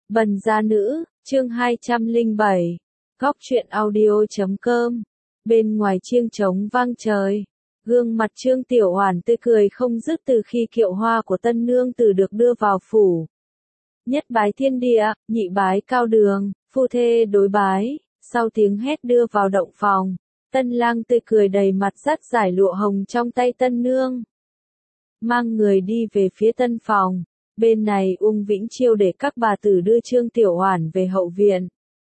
Bần gia nữ, chương 207, góc truyện audio.com, bên ngoài chiêng trống vang trời, gương mặt Trương Tiểu Oản tươi cười không dứt từ khi kiệu hoa của tân nương tử được đưa vào phủ. Nhất bái thiên địa, nhị bái cao đường, phu thê đối bái, sau tiếng hét đưa vào động phòng, tân lang tươi cười đầy mặt dắt giải lụa hồng trong tay tân nương. Mang người đi về phía tân phòng. Bên này Ung Vĩnh Chiêu để các bà tử đưa Trương Tiểu Oản về hậu viện.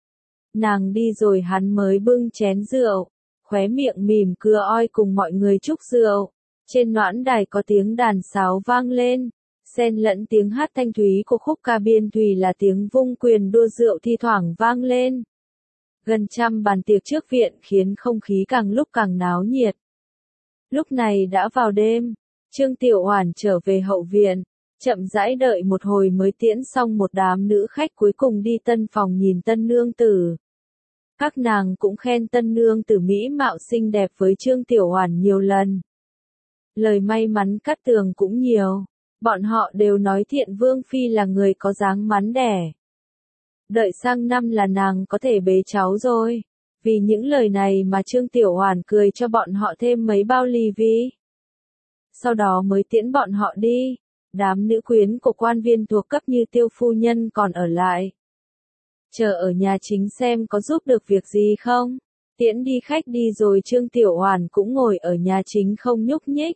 Nàng đi rồi hắn mới bưng chén rượu, khóe miệng mỉm cười oi cùng mọi người chúc rượu. Trên noãn đài có tiếng đàn sáo vang lên, xen lẫn tiếng hát thanh thúy của khúc ca biên thùy là tiếng vung quyền đua rượu thi thoảng vang lên. Gần trăm bàn tiệc trước viện khiến không khí càng lúc càng náo nhiệt. Lúc này đã vào đêm, Trương Tiểu Oản trở về hậu viện. Chậm rãi đợi một hồi mới tiễn xong một đám nữ khách cuối cùng đi tân phòng nhìn tân nương tử. Các nàng cũng khen tân nương tử mỹ mạo xinh đẹp với Trương Tiểu Oản nhiều lần. Lời may mắn cắt tường cũng nhiều. Bọn họ đều nói Thiện Vương Phi là người có dáng mắn đẻ. Đợi sang năm là nàng có thể bế cháu rồi. Vì những lời này mà Trương Tiểu Oản cười cho bọn họ thêm mấy bao lì vi. Sau đó mới tiễn bọn họ đi. Đám nữ quyến của quan viên thuộc cấp như Tiêu phu nhân còn ở lại. Chờ ở nhà chính xem có giúp được việc gì không. Tiễn đi khách đi rồi Trương Tiểu Oản cũng ngồi ở nhà chính không nhúc nhích.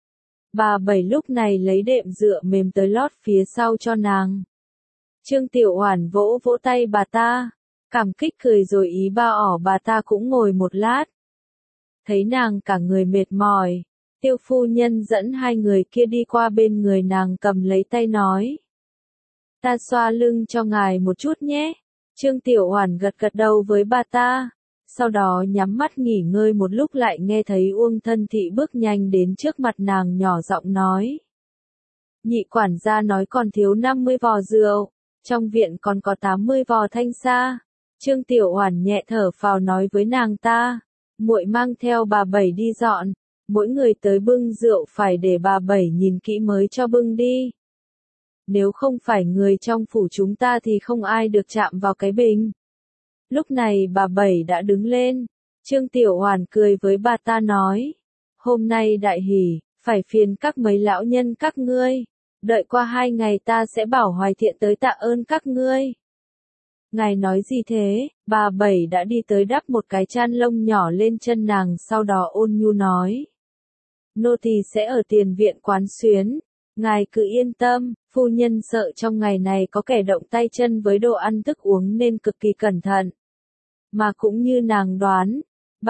Bà Bảy lúc này lấy đệm dựa mềm tới lót phía sau cho nàng. Trương Tiểu Oản vỗ vỗ tay bà ta, cảm kích cười rồi ý ba ỏ bà ta cũng ngồi một lát. Thấy nàng cả người mệt mỏi. Tiêu phu nhân dẫn hai người kia đi qua bên người nàng cầm lấy tay nói. Ta xoa lưng cho ngài một chút nhé. Trương Tiểu Oản gật gật đầu với bà ta. Sau đó nhắm mắt nghỉ ngơi một lúc lại nghe thấy Uông Thân Thị bước nhanh đến trước mặt nàng nhỏ giọng nói. Nhị quản gia nói còn thiếu 50 vò rượu. Trong viện còn có 80 vò thanh sa. Trương Tiểu Oản nhẹ thở phào nói với nàng ta. Muội mang theo bà Bảy đi dọn. Mỗi người tới bưng rượu phải để bà Bảy nhìn kỹ mới cho bưng đi. Nếu không phải người trong phủ chúng ta thì không ai được chạm vào cái bình. Lúc này bà Bảy đã đứng lên. Trương Tiểu Oản cười với bà ta nói. Hôm nay đại hỷ, phải phiền các mấy lão nhân các ngươi. Đợi qua 2 ngày ta sẽ bảo Hoài Thiện tới tạ ơn các ngươi. Ngài nói gì thế? Bà Bảy đã đi tới đắp một cái chăn lông nhỏ lên chân nàng sau đó ôn nhu nói. Nô tỳ sẽ ở tiền viện quán xuyến, ngài cứ yên tâm, phu nhân sợ trong ngày này có kẻ động tay chân với đồ ăn thức uống nên cực kỳ cẩn thận. Mà cũng như nàng đoán,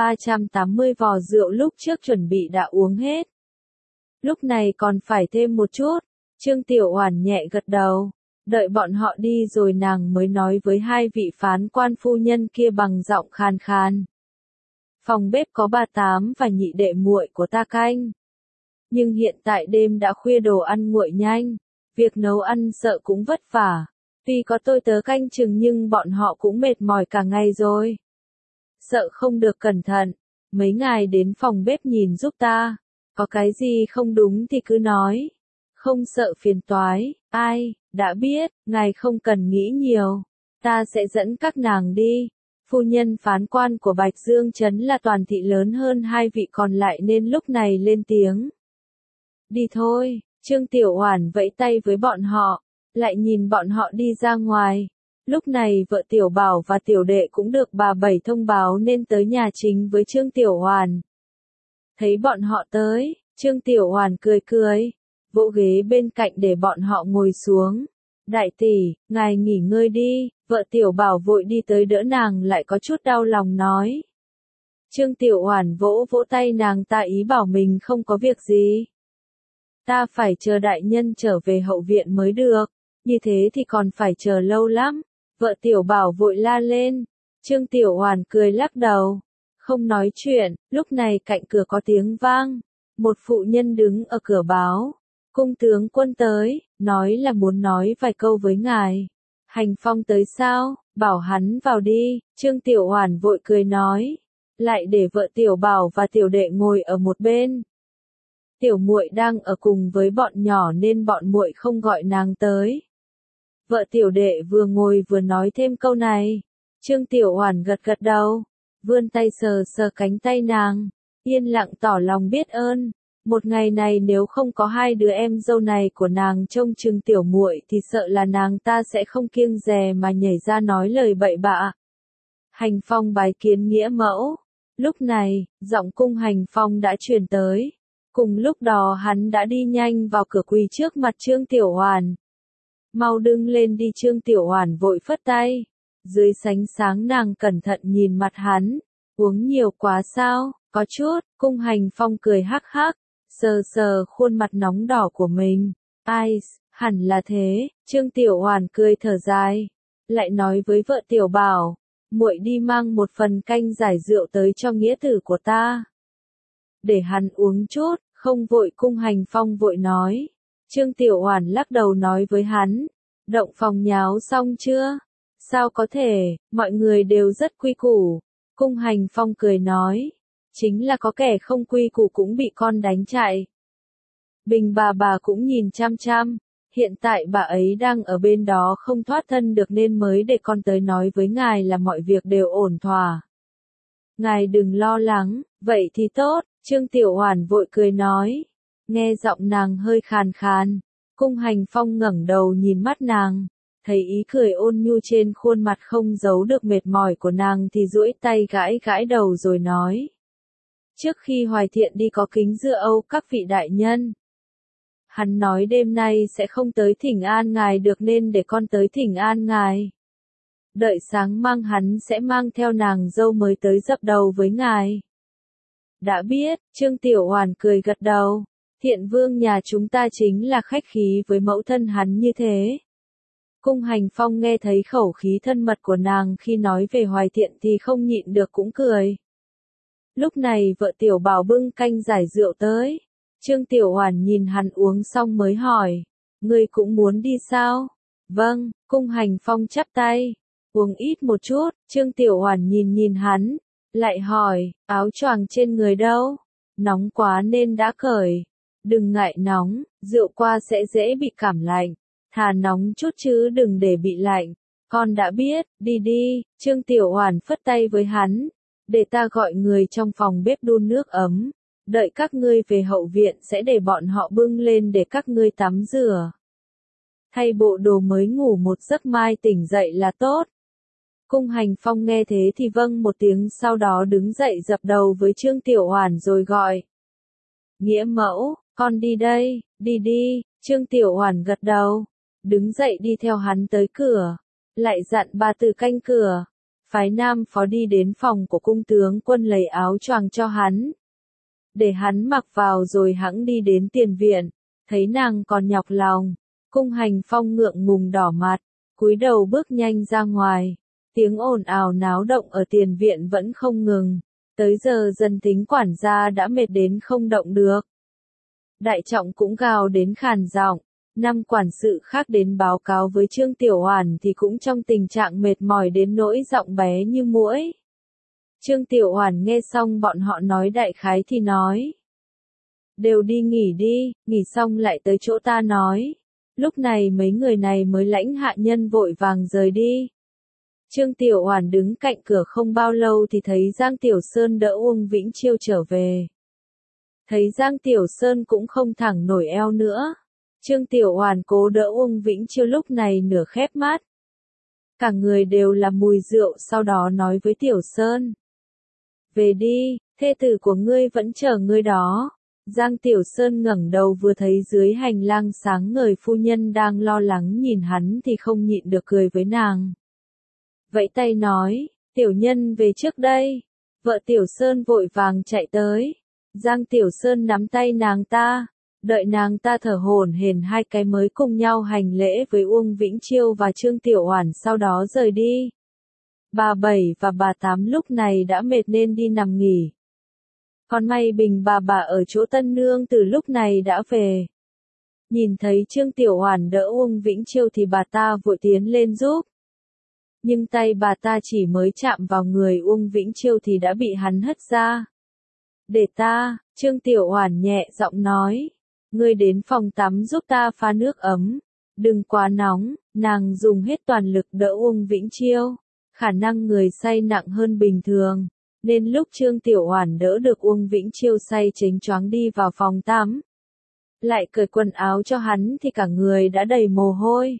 380 vò rượu lúc trước chuẩn bị đã uống hết. Lúc này còn phải thêm một chút, Trương Tiểu Oản nhẹ gật đầu, đợi bọn họ đi rồi nàng mới nói với hai vị phán quan phu nhân kia bằng giọng khàn khàn. Phòng bếp có bà Tám và nhị đệ muội của ta canh. Nhưng hiện tại đêm đã khuya đồ ăn nguội nhanh, việc nấu ăn sợ cũng vất vả. Tuy có tôi tớ canh chừng nhưng bọn họ cũng mệt mỏi cả ngày rồi. Sợ không được cẩn thận, mấy ngài đến phòng bếp nhìn giúp ta, có cái gì không đúng thì cứ nói. Không sợ phiền toái, ai, đã biết, ngài không cần nghĩ nhiều, ta sẽ dẫn các nàng đi. Phu nhân phán quan của Bạch Dương Trấn là toàn thị lớn hơn hai vị còn lại nên lúc này lên tiếng. Đi thôi, Trương Tiểu Oản vẫy tay với bọn họ, lại nhìn bọn họ đi ra ngoài. Lúc này vợ Tiểu Bảo và Tiểu Đệ cũng được bà Bảy thông báo nên tới nhà chính với Trương Tiểu Oản. Thấy bọn họ tới, Trương Tiểu Oản cười cười, vỗ ghế bên cạnh để bọn họ ngồi xuống. Đại tỷ, ngài nghỉ ngơi đi, vợ Tiểu Bảo vội đi tới đỡ nàng lại có chút đau lòng nói. Trương Tiểu Oản vỗ vỗ tay nàng ta ý bảo mình không có việc gì. Ta phải chờ đại nhân trở về hậu viện mới được, như thế thì còn phải chờ lâu lắm. Vợ Tiểu Bảo vội la lên. Trương Tiểu Oản cười lắc đầu, không nói chuyện. Lúc này cạnh cửa có tiếng vang, một phụ nhân đứng ở cửa báo. Cung tướng quân tới, nói là muốn nói vài câu với ngài. Hành Phong tới sao, bảo hắn vào đi. Trương Tiểu Oản vội cười nói, lại để vợ Tiểu Bảo và Tiểu Đệ ngồi ở một bên. Tiểu muội đang ở cùng với bọn nhỏ nên bọn muội không gọi nàng tới. Vợ tiểu đệ vừa ngồi vừa nói thêm câu này. Trương Tiểu Oản gật gật đầu, vươn tay sờ sờ cánh tay nàng, yên lặng tỏ lòng biết ơn. Một ngày này nếu không có hai đứa em dâu này của nàng trông chừng tiểu muội thì sợ là nàng ta sẽ không kiêng dè mà nhảy ra nói lời bậy bạ. Hành Phong bái kiến nghĩa mẫu. Lúc này, giọng Cung Hành Phong đã truyền tới. Cùng lúc đó hắn đã đi nhanh vào cửa quỳ trước mặt Trương Tiểu Oản. Mau đứng lên đi, Trương Tiểu Oản vội phất tay. Dưới sánh sáng nàng cẩn thận nhìn mặt hắn. Uống nhiều quá sao? Có chút. Cung Hành Phong cười hắc hắc, sờ sờ khuôn mặt nóng đỏ của mình. Ai, hẳn là thế. Trương Tiểu Oản cười thở dài, lại nói với vợ Tiểu Bảo, muội đi mang một phần canh giải rượu tới cho nghĩa tử của ta. Để hắn uống chút, không vội. Cung Hành Phong vội nói. Trương Tiểu Oản lắc đầu nói với hắn, động phòng nháo xong chưa? Sao có thể, mọi người đều rất quy củ. Cung Hành Phong cười nói, chính là có kẻ không quy củ cũng bị con đánh chạy. Bình bà cũng nhìn chăm chăm, hiện tại bà ấy đang ở bên đó không thoát thân được nên mới để con tới nói với ngài là mọi việc đều ổn thỏa. Ngài đừng lo lắng, vậy thì tốt. Trương Tiểu Oản vội cười nói, nghe giọng nàng hơi khàn khàn. Cung Hành Phong ngẩng đầu nhìn mắt nàng, thấy ý cười ôn nhu trên khuôn mặt không giấu được mệt mỏi của nàng thì duỗi tay gãi gãi đầu rồi nói. Trước khi Hoài Thiện đi có kính dưa Âu các vị đại nhân. Hắn nói đêm nay sẽ không tới thỉnh an ngài được nên để con tới thỉnh an ngài. Đợi sáng mang hắn sẽ mang theo nàng dâu mới tới dập đầu với ngài. Đã biết. Trương Tiểu Oản cười gật đầu. Thiện vương nhà chúng ta chính là khách khí với mẫu thân hắn như thế. Cung Hành Phong nghe thấy khẩu khí thân mật của nàng khi nói về Hoài Thiện thì không nhịn được cũng cười. Lúc này vợ Tiểu Bảo bưng canh giải rượu tới. Trương Tiểu Oản nhìn hắn uống xong mới hỏi, ngươi cũng muốn đi sao? Vâng. Cung Hành Phong chắp tay, uống ít một chút. Trương Tiểu Oản nhìn hắn, lại hỏi, áo choàng trên người đâu? Nóng quá nên đã cởi. Đừng ngại nóng, rượu qua sẽ dễ bị cảm lạnh. Thà nóng chút chứ đừng để bị lạnh. Con đã biết, đi đi. Trương Tiểu Oản phất tay với hắn, để ta gọi người trong phòng bếp đun nước ấm. Đợi các ngươi về hậu viện sẽ để bọn họ bưng lên để các ngươi tắm rửa. Thay bộ đồ mới ngủ một giấc mai tỉnh dậy là tốt. Cung Hành Phong nghe thế thì vâng một tiếng, sau đó đứng dậy dập đầu với Trương Tiểu Oản rồi gọi. Nghĩa mẫu, con đi đây. Đi đi. Trương Tiểu Oản gật đầu, đứng dậy đi theo hắn tới cửa, lại dặn bà từ canh cửa, phái Nam Phó đi đến phòng của cung tướng quân lấy áo choàng cho hắn. Để hắn mặc vào rồi hẵng đi đến tiền viện, thấy nàng còn nhọc lòng. Cung Hành Phong ngượng ngùng đỏ mặt, cúi đầu bước nhanh ra ngoài. Tiếng ồn ào náo động ở tiền viện vẫn không ngừng. Tới giờ dân tính quản gia đã mệt đến không động được. Đại trọng cũng gào đến khàn giọng. 5 quản sự khác đến báo cáo với Trương Tiểu Oản thì cũng trong tình trạng mệt mỏi đến nỗi giọng bé như muỗi. Trương Tiểu Oản nghe xong bọn họ nói đại khái thì nói. Đều đi nghỉ đi, nghỉ xong lại tới chỗ ta nói. Lúc này mấy người này mới lãnh hạ nhân vội vàng rời đi. Trương Tiểu Oản đứng cạnh cửa không bao lâu thì thấy Giang Tiểu Sơn đỡ Uông Vĩnh Chiêu trở về. Thấy Giang Tiểu Sơn cũng không thẳng nổi eo nữa. Trương Tiểu Oản cố đỡ Uông Vĩnh Chiêu lúc này nửa khép mắt. Cả người đều là mùi rượu, sau đó nói với Tiểu Sơn. Về đi, thê tử của ngươi vẫn chờ ngươi đó. Giang Tiểu Sơn ngẩng đầu vừa thấy dưới hành lang sáng ngời phu nhân đang lo lắng nhìn hắn thì không nhịn được cười với nàng. Vẫy tay nói, tiểu nhân về trước đây. Vợ Tiểu Sơn vội vàng chạy tới. Giang Tiểu Sơn nắm tay nàng ta, đợi nàng ta thở hổn hển 2 cái mới cùng nhau hành lễ với Uông Vĩnh Chiêu và Trương Tiểu Oản, sau đó rời đi. Bà Bảy và bà Tám lúc này đã mệt nên đi nằm nghỉ. Còn may Bình bà ở chỗ Tân Nương từ lúc này đã về. Nhìn thấy Trương Tiểu Oản đỡ Uông Vĩnh Chiêu thì bà ta vội tiến lên giúp. Nhưng tay bà ta chỉ mới chạm vào người Uông Vĩnh Chiêu thì đã bị hắn hất ra. Để ta. Trương Tiểu Oản nhẹ giọng nói. Ngươi đến phòng tắm giúp ta pha nước ấm. Đừng quá nóng, nàng dùng hết toàn lực đỡ Uông Vĩnh Chiêu. Khả năng người say nặng hơn bình thường, nên lúc Trương Tiểu Oản đỡ được Uông Vĩnh Chiêu say chếnh choáng đi vào phòng tắm, lại cởi quần áo cho hắn thì cả người đã đầy mồ hôi.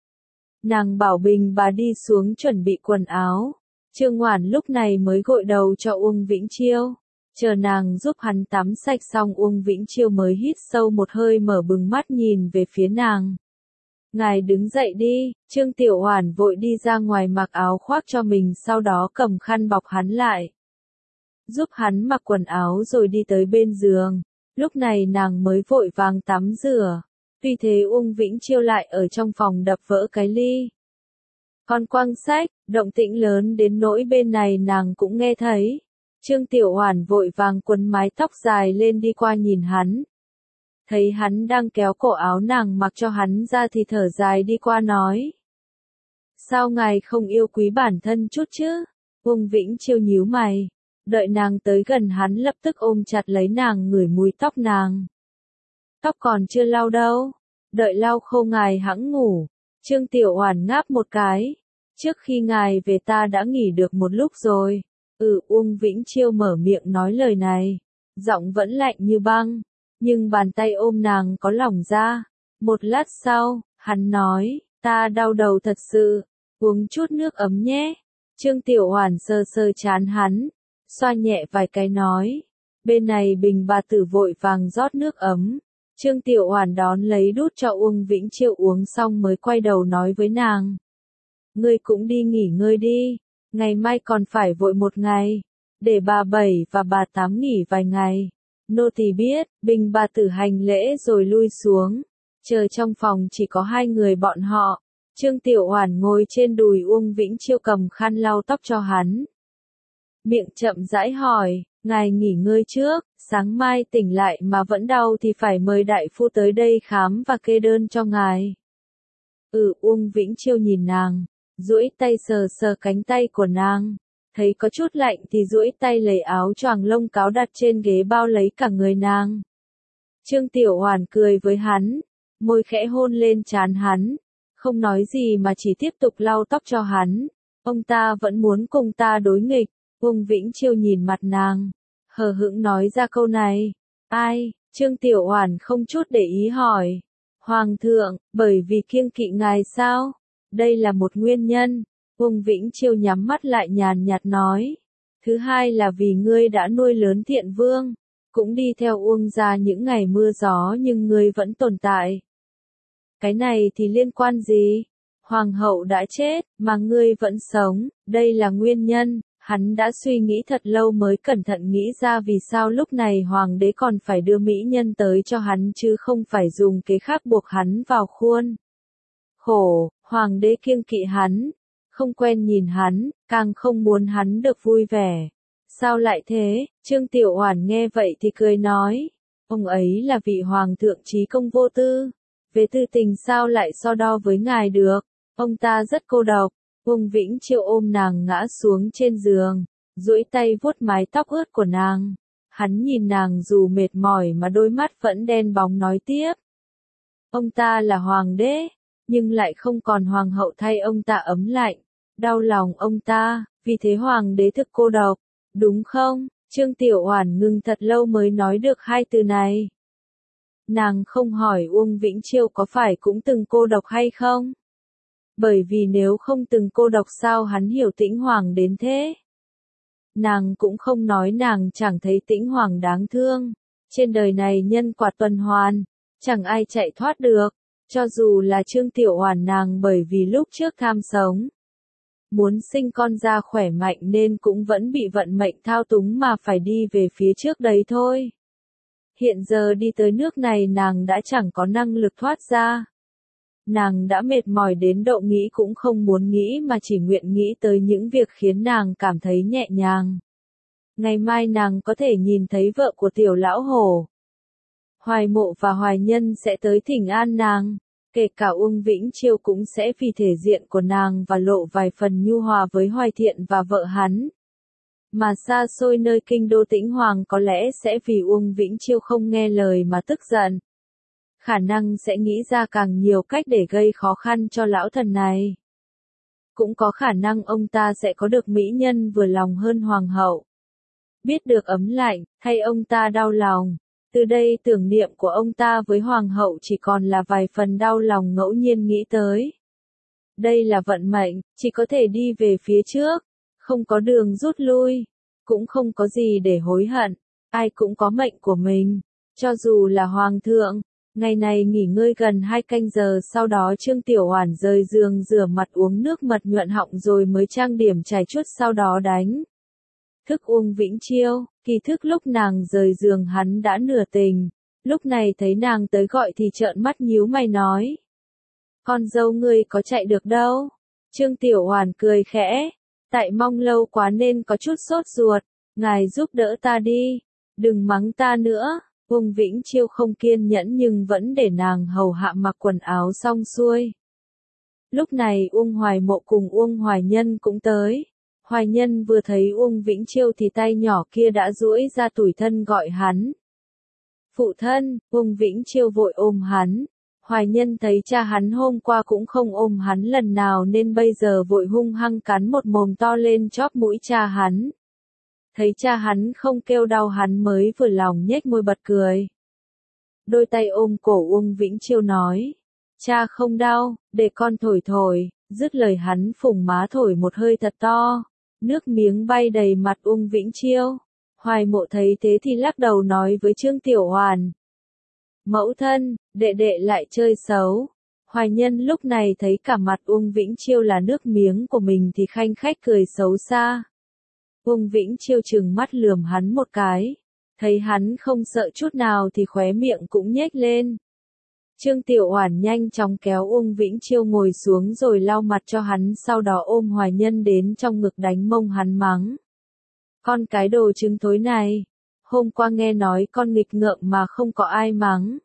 Nàng bảo Bình bà đi xuống chuẩn bị quần áo. Trương Oản lúc này mới gội đầu cho Uông Vĩnh Chiêu. Chờ nàng giúp hắn tắm sạch xong, Uông Vĩnh Chiêu mới hít sâu một hơi, mở bừng mắt nhìn về phía nàng. Ngài đứng dậy đi. Trương Tiểu Oản vội đi ra ngoài mặc áo khoác cho mình, sau đó cầm khăn bọc hắn lại. Giúp hắn mặc quần áo rồi đi tới bên giường. Lúc này nàng mới vội vàng tắm rửa. Tuy thế Uông Vĩnh Chiêu lại ở trong phòng đập vỡ cái ly. Còn quăng sách, động tĩnh lớn đến nỗi bên này nàng cũng nghe thấy. Trương Tiểu Oản vội vàng quấn mái tóc dài lên đi qua nhìn hắn. Thấy hắn đang kéo cổ áo nàng mặc cho hắn ra thì thở dài đi qua nói. Sao ngài không yêu quý bản thân chút chứ? Uông Vĩnh Chiêu nhíu mày. Đợi nàng tới gần hắn lập tức ôm chặt lấy nàng, ngửi mùi tóc nàng. Tóc còn chưa lau đâu. Đợi lau khô ngài hẵng ngủ. Trương Tiểu Oản ngáp một cái. Trước khi ngài về ta đã nghỉ được một lúc rồi. Uông Vĩnh Chiêu mở miệng nói lời này. Giọng vẫn lạnh như băng. Nhưng bàn tay ôm nàng có lỏng ra. Một lát sau, hắn nói, ta đau đầu thật sự. Uống chút nước ấm nhé. Trương Tiểu Oản sờ sờ trán hắn. Xoa nhẹ vài cái nói. Bên này Bình bà tử vội vàng rót nước ấm. Trương Tiểu Oản đón lấy đút cho Uông Vĩnh Chiêu uống xong mới quay đầu nói với nàng. Ngươi cũng đi nghỉ ngơi đi. Ngày mai còn phải vội một ngày. Để bà Bảy và bà Tám nghỉ vài ngày. Nô tỳ biết. Bình bà tử hành lễ rồi lui xuống. Chờ trong phòng chỉ có hai người bọn họ. Trương Tiểu Oản ngồi trên đùi Uông Vĩnh Chiêu cầm khăn lau tóc cho hắn. Miệng chậm rãi hỏi, ngài nghỉ ngơi trước, sáng mai tỉnh lại mà vẫn đau thì phải mời đại phu tới đây khám và kê đơn cho ngài. Uông Vĩnh Chiêu nhìn nàng, duỗi tay sờ sờ cánh tay của nàng, thấy có chút lạnh thì duỗi tay lấy áo choàng lông cáo đặt trên ghế bao lấy cả người nàng. Trương Tiểu Oản cười với hắn, môi khẽ hôn lên trán hắn, không nói gì mà chỉ tiếp tục lau tóc cho hắn. Ông ta vẫn muốn cùng ta đối nghịch. Uông Vĩnh Chiêu nhìn mặt nàng, hờ hững nói ra câu này. Ai? Trương Tiểu Oản không chút để ý hỏi. Hoàng thượng, bởi vì kiêng kỵ ngài sao? Đây là một nguyên nhân. Uông Vĩnh Chiêu nhắm mắt lại nhàn nhạt nói. Thứ hai là vì ngươi đã nuôi lớn Thiện Vương, cũng đi theo Uông gia những ngày mưa gió nhưng ngươi vẫn tồn tại. Cái này thì liên quan gì? Hoàng hậu đã chết, mà ngươi vẫn sống, đây là nguyên nhân. Hắn đã suy nghĩ thật lâu mới cẩn thận nghĩ ra vì sao lúc này hoàng đế còn phải đưa mỹ nhân tới cho hắn chứ không phải dùng kế khác buộc hắn vào khuôn. Khổ, hoàng đế kiêng kỵ hắn, không quen nhìn hắn, càng không muốn hắn được vui vẻ. Sao lại thế? Trương Tiểu Oản nghe vậy thì cười nói, ông ấy là vị hoàng thượng trí công vô tư, về tư tình sao lại so đo với ngài được, ông ta rất cô độc. Uông Vĩnh Chiêu ôm nàng ngã xuống trên giường, duỗi tay vuốt mái tóc ướt của nàng. Hắn nhìn nàng dù mệt mỏi mà đôi mắt vẫn đen bóng nói tiếp. Ông ta là hoàng đế, nhưng lại không còn hoàng hậu thay ông ta ấm lạnh. Đau lòng ông ta, vì thế hoàng đế thực cô độc, đúng không? Trương Tiểu Oản ngừng thật lâu mới nói được hai từ này. Nàng không hỏi Uông Vĩnh Chiêu có phải cũng từng cô độc hay không? Bởi vì nếu không từng cô độc sao hắn hiểu Tĩnh Hoàng đến thế? Nàng cũng không nói nàng chẳng thấy Tĩnh Hoàng đáng thương. Trên đời này nhân quả tuần hoàn, chẳng ai chạy thoát được. Cho dù là Trương Tiểu Oản nàng bởi vì lúc trước tham sống, muốn sinh con ra khỏe mạnh nên cũng vẫn bị vận mệnh thao túng mà phải đi về phía trước đấy thôi. Hiện giờ đi tới nước này nàng đã chẳng có năng lực thoát ra. Nàng đã mệt mỏi đến độ nghĩ cũng không muốn nghĩ mà chỉ nguyện nghĩ tới những việc khiến nàng cảm thấy nhẹ nhàng. Ngày mai nàng có thể nhìn thấy vợ của Tiểu Lão Hổ. Hoài Mộ và Hoài Nhân sẽ tới thỉnh an nàng, kể cả Uông Vĩnh Chiêu cũng sẽ vì thể diện của nàng và lộ vài phần nhu hòa với Hoài Thiện và vợ hắn. Mà xa xôi nơi kinh đô Tĩnh Hoàng có lẽ sẽ vì Uông Vĩnh Chiêu không nghe lời mà tức giận. khả năng sẽ nghĩ ra càng nhiều cách để gây khó khăn cho lão thần này. Cũng có khả năng ông ta sẽ có được mỹ nhân vừa lòng hơn hoàng hậu. Biết được ấm lạnh, thay ông ta đau lòng. Từ đây tưởng niệm của ông ta với hoàng hậu chỉ còn là vài phần đau lòng ngẫu nhiên nghĩ tới. Đây là vận mệnh, chỉ có thể đi về phía trước, không có đường rút lui, cũng không có gì để hối hận, ai cũng có mệnh của mình, cho dù là hoàng thượng. Ngày này nghỉ ngơi gần 2 canh giờ, sau đó Trương Tiểu Oản rời giường rửa mặt uống nước mật nhuận họng rồi mới trang điểm chải chuốt, sau đó đánh thức Uông Vĩnh Chiêu. Kỳ thức lúc nàng rời giường hắn đã nửa tỉnh, lúc này thấy nàng tới gọi thì trợn mắt nhíu mày nói: "Con dâu ngươi có chạy được đâu?" Trương Tiểu Oản cười khẽ: "Tại mong lâu quá nên có chút sốt ruột, ngài giúp đỡ ta đi, đừng mắng ta nữa." Uông Vĩnh Chiêu không kiên nhẫn nhưng vẫn để nàng hầu hạ mặc quần áo xong xuôi. Lúc này Uông Hoài Mộ cùng Uông Hoài Nhân cũng tới. Hoài Nhân vừa thấy Uông Vĩnh Chiêu thì tay nhỏ kia đã duỗi ra tủi thân gọi hắn: "Phụ thân." Uông Vĩnh Chiêu vội ôm hắn. Hoài Nhân thấy cha hắn hôm qua cũng không ôm hắn lần nào nên bây giờ vội hung hăng cắn một mồm to lên chóp mũi cha hắn. Thấy cha hắn không kêu đau hắn mới vừa lòng nhếch môi bật cười. Đôi tay ôm cổ Uông Vĩnh Chiêu nói: "Cha không đau, để con thổi thổi." Dứt lời hắn phủng má thổi một hơi thật to. Nước miếng bay đầy mặt Uông Vĩnh Chiêu. Hoài Mộ thấy thế thì lắc đầu nói với Trương Tiểu Oản: "Mẫu thân, đệ đệ lại chơi xấu." Hoài Nhân lúc này thấy cả mặt Uông Vĩnh Chiêu là nước miếng của mình thì khanh khách cười xấu xa. Uông Vĩnh Chiêu trừng mắt lườm hắn một cái, thấy hắn không sợ chút nào thì khóe miệng cũng nhếch lên. Trương Tiểu Oản nhanh chóng kéo Uông Vĩnh Chiêu ngồi xuống rồi lau mặt cho hắn, sau đó ôm Hoài Nhân đến trong ngực đánh mông hắn mắng: "Con cái đồ trứng thối này, hôm qua nghe nói con nghịch ngợm mà không có ai mắng.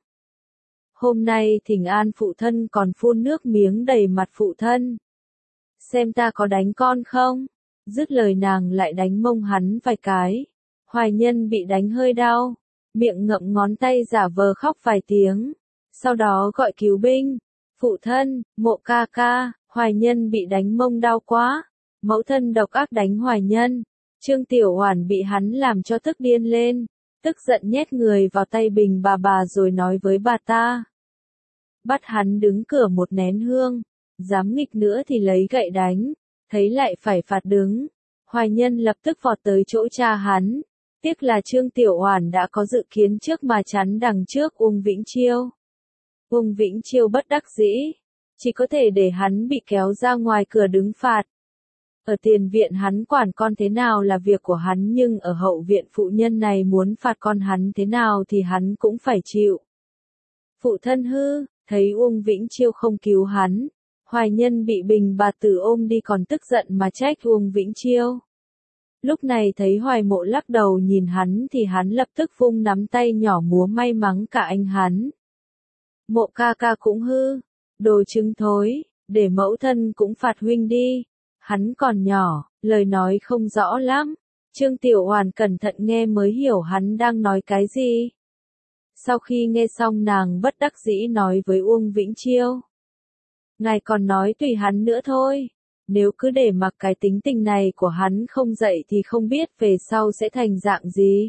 Hôm nay thỉnh an phụ thân còn phun nước miếng đầy mặt phụ thân. Xem ta có đánh con không?" Dứt lời nàng lại đánh mông hắn vài cái. Hoài Nhân bị đánh hơi đau, miệng ngậm ngón tay giả vờ khóc vài tiếng. Sau đó gọi cứu binh: "Phụ thân, Mộ ca ca, Hoài Nhân bị đánh mông đau quá." Mẫu thân độc ác đánh Hoài Nhân. Trương Tiểu Oản bị hắn làm cho tức điên lên, tức giận nhét người vào tay Bình bà rồi nói với bà ta: "Bắt hắn đứng cửa một nén hương, dám nghịch nữa thì lấy gậy đánh." Thấy lại phải phạt đứng, Hoài Nhân lập tức vọt tới chỗ cha hắn. Tiếc là Trương Tiểu Oản đã có dự kiến trước mà chắn đằng trước Uông Vĩnh Chiêu. Uông Vĩnh Chiêu bất đắc dĩ, chỉ có thể để hắn bị kéo ra ngoài cửa đứng phạt. Ở tiền viện hắn quản con thế nào là việc của hắn, nhưng ở hậu viện phụ nhân này muốn phạt con hắn thế nào thì hắn cũng phải chịu. Phụ thân hư, thấy Uông Vĩnh Chiêu không cứu hắn, Hoài Nhân bị Bình bà tử ôm đi còn tức giận mà trách Uông Vĩnh Chiêu. Lúc này thấy Hoài Mộ lắc đầu nhìn hắn thì hắn lập tức vung nắm tay nhỏ múa may mắng cả anh hắn: "Mộ ca ca cũng hư, đồ trứng thối, để mẫu thân cũng phạt huynh đi. Hắn còn nhỏ, lời nói không rõ lắm." Trương Tiểu Oản cẩn thận nghe mới hiểu hắn đang nói cái gì. Sau khi nghe xong nàng bất đắc dĩ nói với Uông Vĩnh Chiêu: "Ngài còn nói tùy hắn nữa thôi. Nếu cứ để mặc cái tính tình này của hắn không dậy thì không biết về sau sẽ thành dạng gì."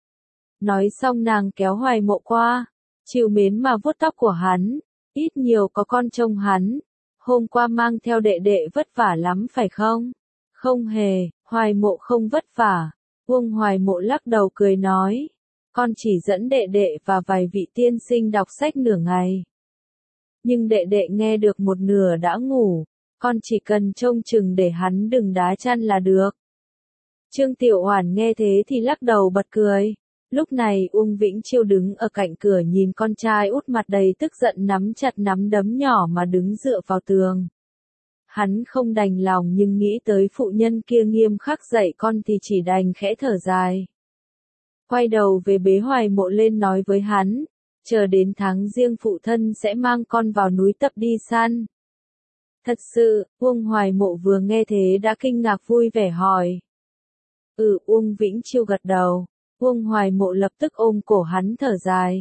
Nói xong nàng kéo Hoài Mộ qua, trìu mến mà vuốt tóc của hắn: "Ít nhiều có con trông hắn. Hôm qua mang theo đệ đệ vất vả lắm phải không?" "Không hề, Hoài Mộ không vất vả." Uông Hoài Mộ lắc đầu cười nói: "Con chỉ dẫn đệ đệ và vài vị tiên sinh đọc sách nửa ngày. Nhưng đệ đệ nghe được một nửa đã ngủ, con chỉ cần trông chừng để hắn đừng đá chăn là được." Trương Tiểu Oản nghe thế thì lắc đầu bật cười. Lúc này Uông Vĩnh Chiêu đứng ở cạnh cửa nhìn con trai út mặt đầy tức giận nắm chặt nắm đấm nhỏ mà đứng dựa vào tường. Hắn không đành lòng nhưng nghĩ tới phụ nhân kia nghiêm khắc dạy con thì chỉ đành khẽ thở dài. Quay đầu về bế Hoài Mộ lên nói với hắn: "Chờ đến tháng riêng phụ thân sẽ mang con vào núi tập đi săn." Thật sự, Uông Hoài Mộ vừa nghe thế đã kinh ngạc vui vẻ hỏi. Uông Vĩnh Chiêu gật đầu. Uông Hoài Mộ lập tức ôm cổ hắn thở dài.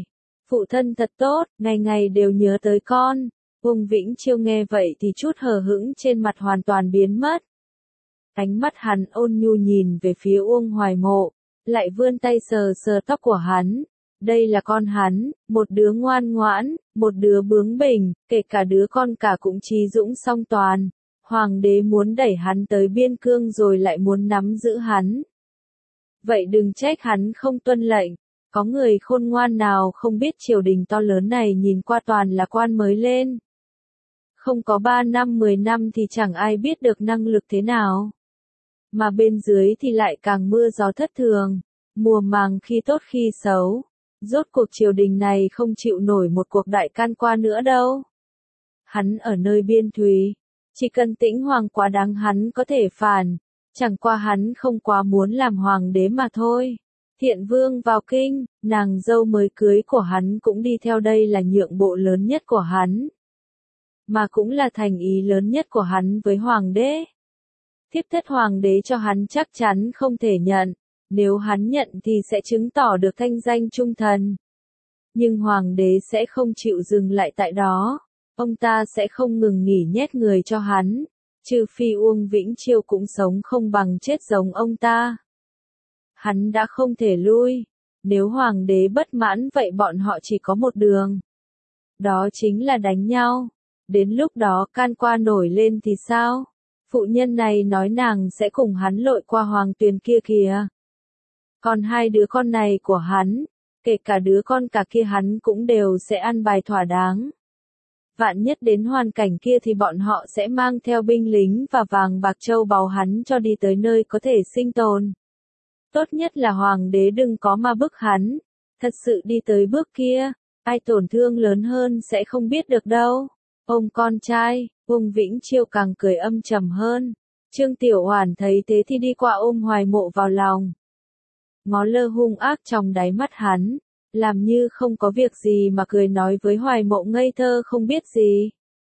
Phụ thân thật tốt, ngày ngày đều nhớ tới con. Uông Vĩnh Chiêu nghe vậy thì chút hờ hững trên mặt hoàn toàn biến mất. Ánh mắt hắn ôn nhu nhìn về phía Uông Hoài Mộ, lại vươn tay sờ sờ tóc của hắn. Đây là con hắn, một đứa ngoan ngoãn, một đứa bướng bỉnh, kể cả đứa con cả cũng trí dũng song toàn. Hoàng đế muốn đẩy hắn tới biên cương rồi lại muốn nắm giữ hắn. Vậy đừng trách hắn không tuân lệnh. Có người khôn ngoan nào không biết triều đình to lớn này nhìn qua toàn là quan mới lên. Không có 3 năm 10 năm thì chẳng ai biết được năng lực thế nào. Mà bên dưới thì lại càng mưa gió thất thường, mùa màng khi tốt khi xấu. Rốt cuộc triều đình này không chịu nổi một cuộc đại can qua nữa đâu. Hắn ở nơi biên thùy, chỉ cần Tĩnh Hoàng quá đáng hắn có thể phản, chẳng qua hắn không quá muốn làm hoàng đế mà thôi. Thiện Vương vào kinh, nàng dâu mới cưới của hắn cũng đi theo, đây là nhượng bộ lớn nhất của hắn. Mà cũng là thành ý lớn nhất của hắn với hoàng đế. Thiếp thất hoàng đế cho hắn chắc chắn không thể nhận, nếu hắn nhận thì sẽ chứng tỏ được thanh danh trung thần. Nhưng hoàng đế sẽ không chịu dừng lại tại đó, ông ta sẽ không ngừng nghỉ nhét người cho hắn, trừ phi Uông Vĩnh Chiêu cũng sống không bằng chết giống ông ta. Hắn đã không thể lui, nếu hoàng đế bất mãn vậy bọn họ chỉ có một đường. Đó chính là đánh nhau, đến lúc đó can qua nổi lên thì sao? Phụ nhân này nói nàng sẽ cùng hắn lội qua hoàng tuyền kia kìa. Còn hai đứa con này của hắn, kể cả đứa con cả kia hắn cũng đều sẽ ăn bài thỏa đáng. Vạn nhất đến hoàn cảnh kia thì bọn họ sẽ mang theo binh lính và vàng bạc châu báu hắn cho đi tới nơi có thể sinh tồn. Tốt nhất là hoàng đế đừng có mà bức hắn, thật sự đi tới bước kia, ai tổn thương lớn hơn sẽ không biết được đâu. Ôm con trai, Uông Vĩnh Chiêu càng cười âm trầm hơn. Trương Tiểu Oản thấy thế thì đi qua ôm Hoài Mộ vào lòng. Ngó lơ hung ác trong đáy mắt hắn, làm như không có việc gì mà cười nói với Hoài Mộ ngây thơ không biết gì.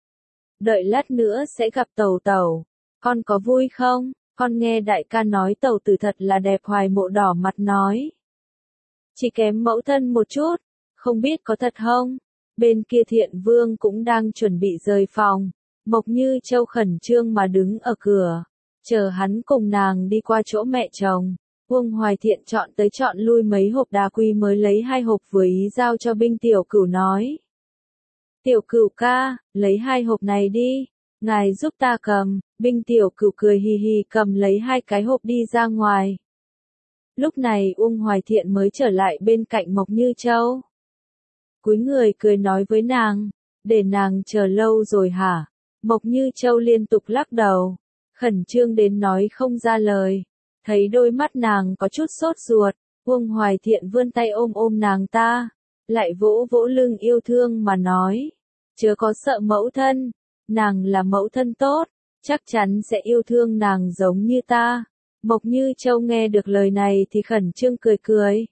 Đợi lát nữa sẽ gặp Tẩu Tẩu, con có vui không? Con nghe đại ca nói Tẩu Tử thật là đẹp. Hoài Mộ đỏ mặt nói. Chỉ kém mẫu thân một chút, không biết có thật không? Bên kia Thiện Vương cũng đang chuẩn bị rời phòng, Mộc Như Châu khẩn trương mà đứng ở cửa, chờ hắn cùng nàng đi qua chỗ mẹ chồng. Uông Hoài Thiện chọn tới chọn lui mấy hộp đá quý mới lấy 2 hộp vừa ý giao cho Binh Tiểu Cửu nói. Tiểu Cửu ca, lấy 2 hộp này đi, ngài giúp ta cầm. Binh Tiểu Cửu cười hì hì cầm lấy 2 cái hộp đi ra ngoài. Lúc này Uông Hoài Thiện mới trở lại bên cạnh Mộc Như Châu. Cúi người cười nói với nàng, để nàng chờ lâu rồi hả? Mộc Như Châu liên tục lắc đầu, khẩn trương đến nói không ra lời. Thấy đôi mắt nàng có chút sốt ruột, Uông Hoài Thiện vươn tay ôm ôm nàng ta, lại vỗ vỗ lưng yêu thương mà nói, chớ có sợ mẫu thân, nàng là mẫu thân tốt, chắc chắn sẽ yêu thương nàng giống như ta. Mộc Như Châu nghe được lời này thì khẩn trương cười cười.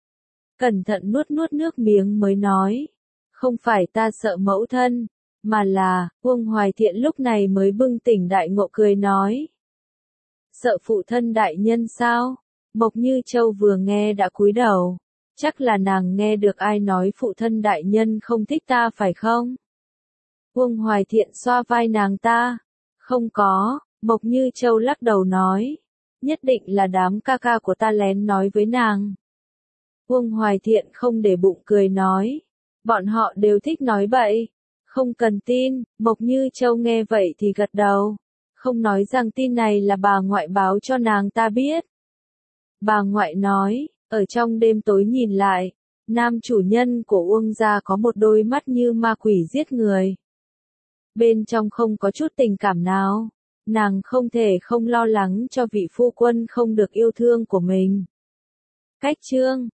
Cẩn thận nuốt nuốt nước miếng mới nói, không phải ta sợ mẫu thân, mà là, Uông Hoài Thiện lúc này mới bừng tỉnh đại ngộ cười nói. Sợ phụ thân đại nhân sao? Mộc Như Châu vừa nghe đã cúi đầu, chắc là nàng nghe được ai nói phụ thân đại nhân không thích ta phải không? Uông Hoài Thiện xoa vai nàng ta, không có, Mộc Như Châu lắc đầu nói, nhất định là đám ca ca của ta lén nói với nàng. Uông Hoài Thiện không để bụng cười nói, bọn họ đều thích nói bậy, không cần tin. Mộc Như Châu nghe vậy thì gật đầu, không nói rằng tin này là bà ngoại báo cho nàng ta biết. Bà ngoại nói, ở trong đêm tối nhìn lại, nam chủ nhân của Uông gia có một đôi mắt như ma quỷ giết người. Bên trong không có chút tình cảm nào, nàng không thể không lo lắng cho vị phu quân không được yêu thương của mình. Cách chương